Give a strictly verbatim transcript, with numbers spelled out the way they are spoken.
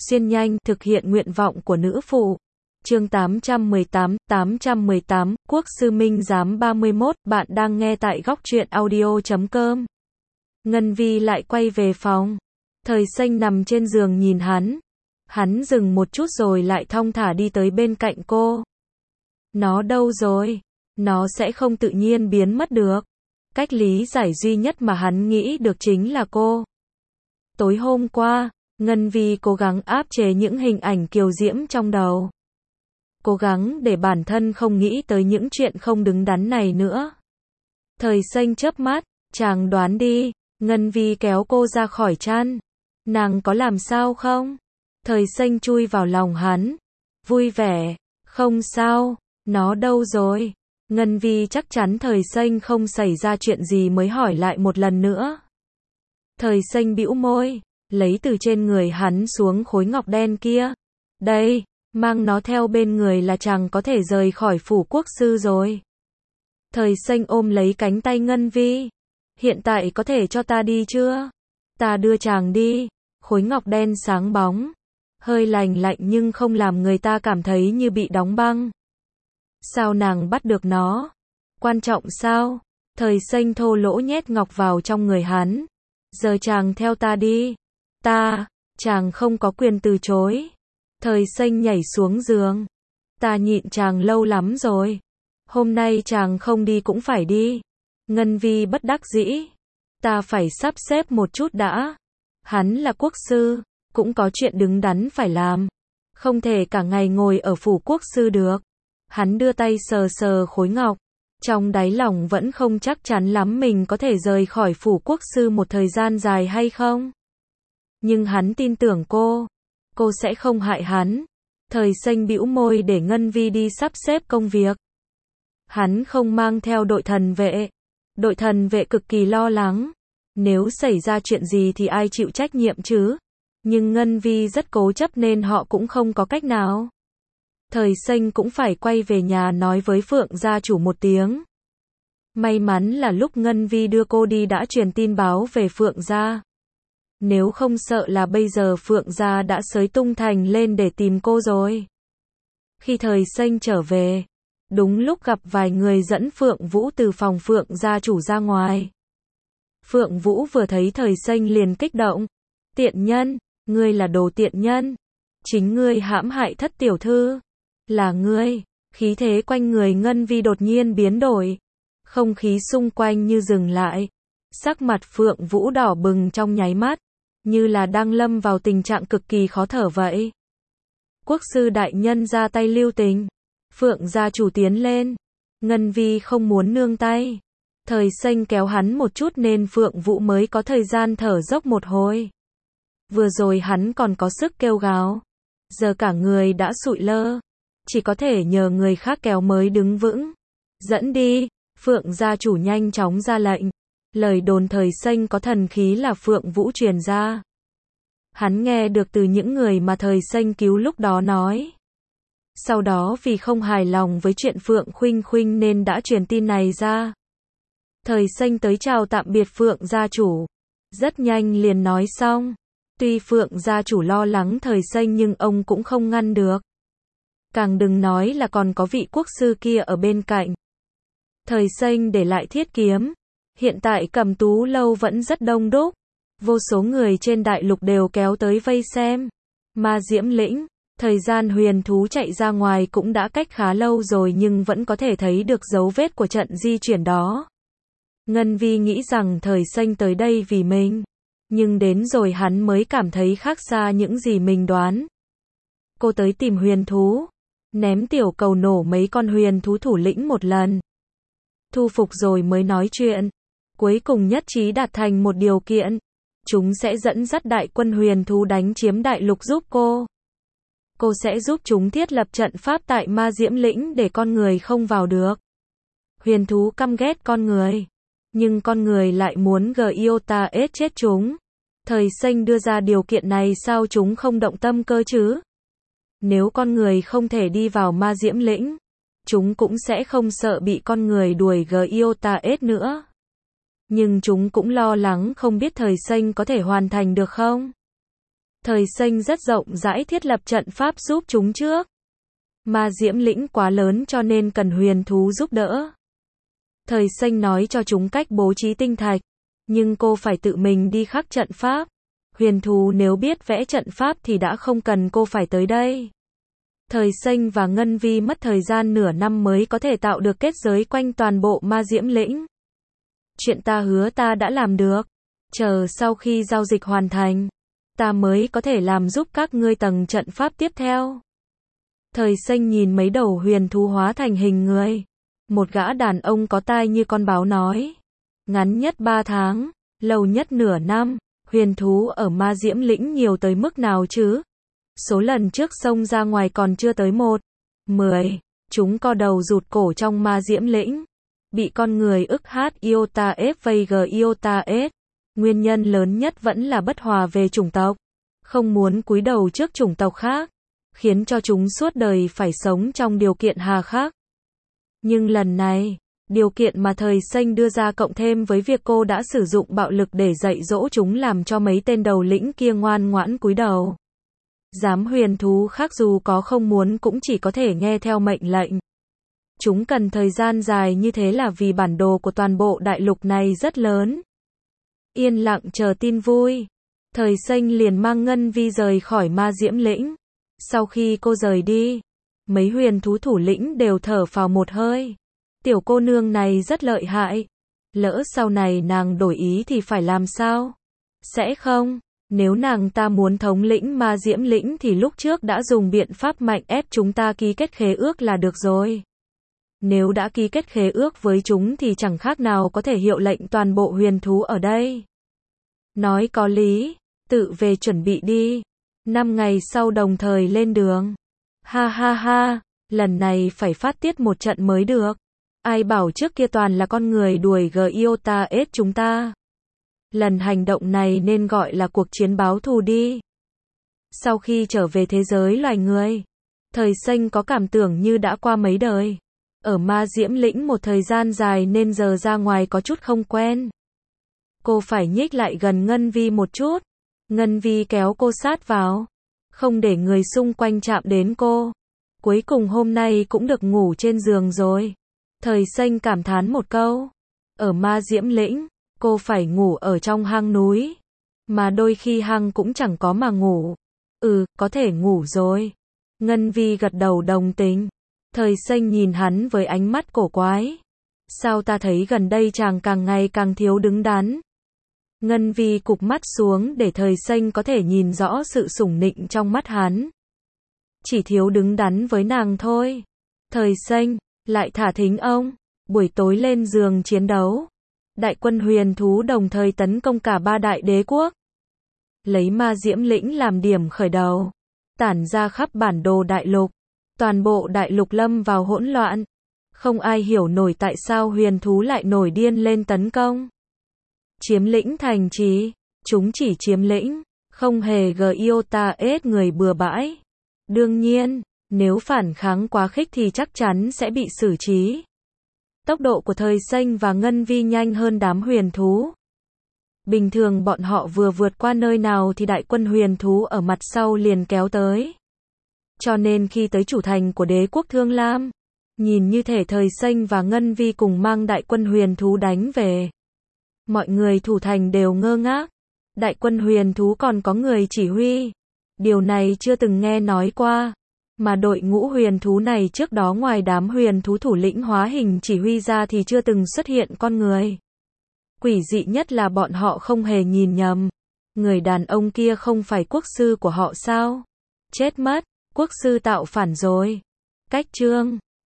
xuyên nhanh, thực hiện nguyện vọng của nữ phụ. Chương tám trăm mười tám, tám trăm mười tám, Quốc sư Minh giám ba mươi mốt, bạn đang nghe tại góc truyện audio chấm com. Ngân Vi lại quay về phòng. Thời Xanh nằm trên giường nhìn hắn. Hắn dừng một chút rồi lại thong thả đi tới bên cạnh cô. Nó đâu rồi? Nó sẽ không tự nhiên biến mất được. Cách lý giải duy nhất mà hắn nghĩ được chính là cô. Tối hôm qua, Ngân Vi cố gắng áp chế những hình ảnh kiều diễm trong đầu. Cố gắng để bản thân không nghĩ tới những chuyện không đứng đắn này nữa. Thời Xanh chớp mắt, chàng đoán đi. Ngân Vi kéo cô ra khỏi chăn. Nàng có làm sao không? Thời Xanh chui vào lòng hắn. Vui vẻ. Không sao. Nó đâu rồi? Ngân Vi chắc chắn Thời Xanh không xảy ra chuyện gì mới hỏi lại một lần nữa. Thời Xanh bĩu môi, lấy từ trên người hắn xuống khối ngọc đen kia. Đây, mang nó theo bên người là chàng có thể rời khỏi phủ quốc sư rồi. Thời Xanh ôm lấy cánh tay Ngân Vi. Hiện tại có thể cho ta đi chưa? Ta đưa chàng đi. Khối ngọc đen sáng bóng, hơi lành lạnh nhưng không làm người ta cảm thấy như bị đóng băng. Sao nàng bắt được nó? Quan trọng sao? Thời Xanh thô lỗ nhét ngọc vào trong người hắn. Giờ chàng theo ta đi. Ta, chàng không có quyền từ chối. Thời Xanh nhảy xuống giường. Ta nhịn chàng lâu lắm rồi. Hôm nay chàng không đi cũng phải đi. Ngân Vi bất đắc dĩ. Ta phải sắp xếp một chút đã. Hắn là quốc sư, cũng có chuyện đứng đắn phải làm. Không thể cả ngày ngồi ở phủ quốc sư được. Hắn đưa tay sờ sờ khối ngọc. Trong đáy lòng vẫn không chắc chắn lắm mình có thể rời khỏi phủ quốc sư một thời gian dài hay không. Nhưng hắn tin tưởng cô. Cô sẽ không hại hắn. Thời Xanh bĩu môi để Ngân Vi đi sắp xếp công việc. Hắn không mang theo đội thần vệ. Đội thần vệ cực kỳ lo lắng. Nếu xảy ra chuyện gì thì ai chịu trách nhiệm chứ? Nhưng Ngân Vi rất cố chấp nên họ cũng không có cách nào. Thời Xanh cũng phải quay về nhà nói với Phượng gia chủ một tiếng. May mắn là lúc Ngân Vi đưa cô đi đã truyền tin báo về Phượng gia. Nếu không sợ là bây giờ Phượng gia đã xới tung thành lên để tìm cô rồi. Khi Thời Xanh trở về, đúng lúc gặp vài người dẫn Phượng Vũ từ phòng Phượng gia chủ ra ngoài. Phượng Vũ vừa thấy Thời Xanh liền kích động. Tiện nhân, ngươi là đồ tiện nhân. Chính ngươi hãm hại thất tiểu thư. Là ngươi. Khí thế quanh người Ngân Vi đột nhiên biến đổi. Không khí xung quanh như dừng lại. Sắc mặt Phượng Vũ đỏ bừng trong nháy mắt. Như là đang lâm vào tình trạng cực kỳ khó thở vậy. Quốc sư đại nhân ra tay lưu tình. Phượng gia chủ tiến lên. Ngân Vi không muốn nương tay. Thời Xanh kéo hắn một chút nên Phượng Vũ mới có thời gian thở dốc một hồi. Vừa rồi hắn còn có sức kêu gào. Giờ cả người đã sụi lơ. Chỉ có thể nhờ người khác kéo mới đứng vững. Dẫn đi. Phượng gia chủ nhanh chóng ra lệnh. Lời đồn Thời Xanh có thần khí là Phượng Vũ truyền ra. Hắn nghe được từ những người mà Thời Xanh cứu lúc đó nói. Sau đó vì không hài lòng với chuyện Phượng Khuynh Khuynh nên đã truyền tin này ra. Thời Xanh tới chào tạm biệt Phượng gia chủ. Rất nhanh liền nói xong. Tuy Phượng gia chủ lo lắng Thời Xanh nhưng ông cũng không ngăn được. Càng đừng nói là còn có vị quốc sư kia ở bên cạnh. Thời Xanh để lại thiết kiếm. Hiện tại Cẩm Tú lâu vẫn rất đông đúc. Vô số người trên đại lục đều kéo tới vây xem. Ma Diễm Lĩnh, thời gian huyền thú chạy ra ngoài cũng đã cách khá lâu rồi nhưng vẫn có thể thấy được dấu vết của trận di chuyển đó. Ngân Vi nghĩ rằng Thời Xanh tới đây vì mình. Nhưng đến rồi hắn mới cảm thấy khác xa những gì mình đoán. Cô tới tìm huyền thú. Ném tiểu cầu nổ mấy con huyền thú thủ lĩnh một lần. Thu phục rồi mới nói chuyện. Cuối cùng nhất trí đạt thành một điều kiện. Chúng sẽ dẫn dắt đại quân huyền thú đánh chiếm đại lục giúp cô. Cô sẽ giúp chúng thiết lập trận pháp tại Ma Diễm Lĩnh để con người không vào được. Huyền thú căm ghét con người. Nhưng con người lại muốn Giota ết chết chúng. Thời Xanh đưa ra điều kiện này sao chúng không động tâm cơ chứ? Nếu con người không thể đi vào Ma Diễm Lĩnh, chúng cũng sẽ không sợ bị con người đuổi Giota ết nữa. Nhưng chúng cũng lo lắng không biết Thời Xanh có thể hoàn thành được không? Thời Xanh rất rộng rãi thiết lập trận pháp giúp chúng trước. Ma diễm lĩnh quá lớn cho nên cần huyền thú giúp đỡ. Thời Xanh nói cho chúng cách bố trí tinh thạch, nhưng cô phải tự mình đi khắc trận pháp. Huyền thú nếu biết vẽ trận pháp thì đã không cần cô phải tới đây. Thời Xanh và Ngân Vi mất thời gian nửa năm mới có thể tạo được kết giới quanh toàn bộ ma diễm lĩnh. Chuyện ta hứa ta đã làm được. Chờ sau khi giao dịch hoàn thành, ta mới có thể làm giúp các ngươi tầng trận pháp tiếp theo. Thời Xanh nhìn mấy đầu huyền thú hóa thành hình người. Một gã đàn ông có tai như con báo nói. Ngắn nhất ba tháng, lâu nhất nửa năm, huyền thú ở ma diễm lĩnh nhiều tới mức nào chứ? Số lần trước xông ra ngoài còn chưa tới một. Mười. Chúng co đầu rụt cổ trong ma diễm lĩnh. Bị con người ức hát iota ép vây g iota s. Nguyên nhân lớn nhất vẫn là bất hòa về chủng tộc. Không muốn cúi đầu trước chủng tộc khác. Khiến cho chúng suốt đời phải sống trong điều kiện hà khắc. Nhưng lần này, điều kiện mà Thời Xanh đưa ra cộng thêm với việc cô đã sử dụng bạo lực để dạy dỗ chúng làm cho mấy tên đầu lĩnh kia ngoan ngoãn cúi đầu. Giám huyền thú khác dù có không muốn cũng chỉ có thể nghe theo mệnh lệnh. Chúng cần thời gian dài như thế là vì bản đồ của toàn bộ đại lục này rất lớn. Yên lặng chờ tin vui. Thời Xanh liền mang Ngân Vi rời khỏi ma diễm lĩnh. Sau khi cô rời đi, mấy huyền thú thủ lĩnh đều thở phào một hơi. Tiểu cô nương này rất lợi hại. Lỡ sau này nàng đổi ý thì phải làm sao? Sẽ không. Nếu nàng ta muốn thống lĩnh ma diễm lĩnh thì lúc trước đã dùng biện pháp mạnh ép chúng ta ký kết khế ước là được rồi. Nếu đã ký kết khế ước với chúng thì chẳng khác nào có thể hiệu lệnh toàn bộ huyền thú ở đây. Nói có lý, tự về chuẩn bị đi. Năm ngày sau đồng thời lên đường. Ha ha ha, lần này phải phát tiết một trận mới được. Ai bảo trước kia toàn là con người đuổi g iota s chúng ta. Lần hành động này nên gọi là cuộc chiến báo thù đi. Sau khi trở về thế giới loài người, Thời Xanh có cảm tưởng như đã qua mấy đời. Ở ma diễm lĩnh một thời gian dài nên giờ ra ngoài có chút không quen. Cô phải nhích lại gần Ngân Vi một chút. Ngân Vi kéo cô sát vào. Không để người xung quanh chạm đến cô. Cuối cùng hôm nay cũng được ngủ trên giường rồi. Thời Xanh cảm thán một câu. Ở ma diễm lĩnh, cô phải ngủ ở trong hang núi. Mà đôi khi hang cũng chẳng có mà ngủ. Ừ, có thể ngủ rồi. Ngân Vi gật đầu đồng tình. Thời Xanh nhìn hắn với ánh mắt cổ quái. Sao ta thấy gần đây chàng càng ngày càng thiếu đứng đắn. Ngân Vi cụp mắt xuống để Thời Xanh có thể nhìn rõ sự sủng nịnh trong mắt hắn. Chỉ thiếu đứng đắn với nàng thôi. Thời Xanh, lại thả thính ông. Buổi tối lên giường chiến đấu. Đại quân huyền thú đồng thời tấn công cả ba đại đế quốc. Lấy ma diễm lĩnh làm điểm khởi đầu. Tản ra khắp bản đồ đại lục. Toàn bộ đại lục lâm vào hỗn loạn. Không ai hiểu nổi tại sao huyền thú lại nổi điên lên tấn công. Chiếm lĩnh thành trì. Chúng chỉ chiếm lĩnh. Không hề g iota s người bừa bãi. Đương nhiên, nếu phản kháng quá khích thì chắc chắn sẽ bị xử trí. Tốc độ của Thời Xanh và Ngân Vi nhanh hơn đám huyền thú. Bình thường bọn họ vừa vượt qua nơi nào thì đại quân huyền thú ở mặt sau liền kéo tới. Cho nên khi tới chủ thành của đế quốc Thương Lam, nhìn như thể Thời Xanh và Ngân Vi cùng mang đại quân huyền thú đánh về. Mọi người thủ thành đều ngơ ngác. Đại quân huyền thú còn có người chỉ huy. Điều này chưa từng nghe nói qua. Mà đội ngũ huyền thú này trước đó ngoài đám huyền thú thủ lĩnh hóa hình chỉ huy ra thì chưa từng xuất hiện con người. Quỷ dị nhất là bọn họ không hề nhìn nhầm. Người đàn ông kia không phải quốc sư của họ sao? Chết mất, quốc sư tạo phản rồi. Cách chương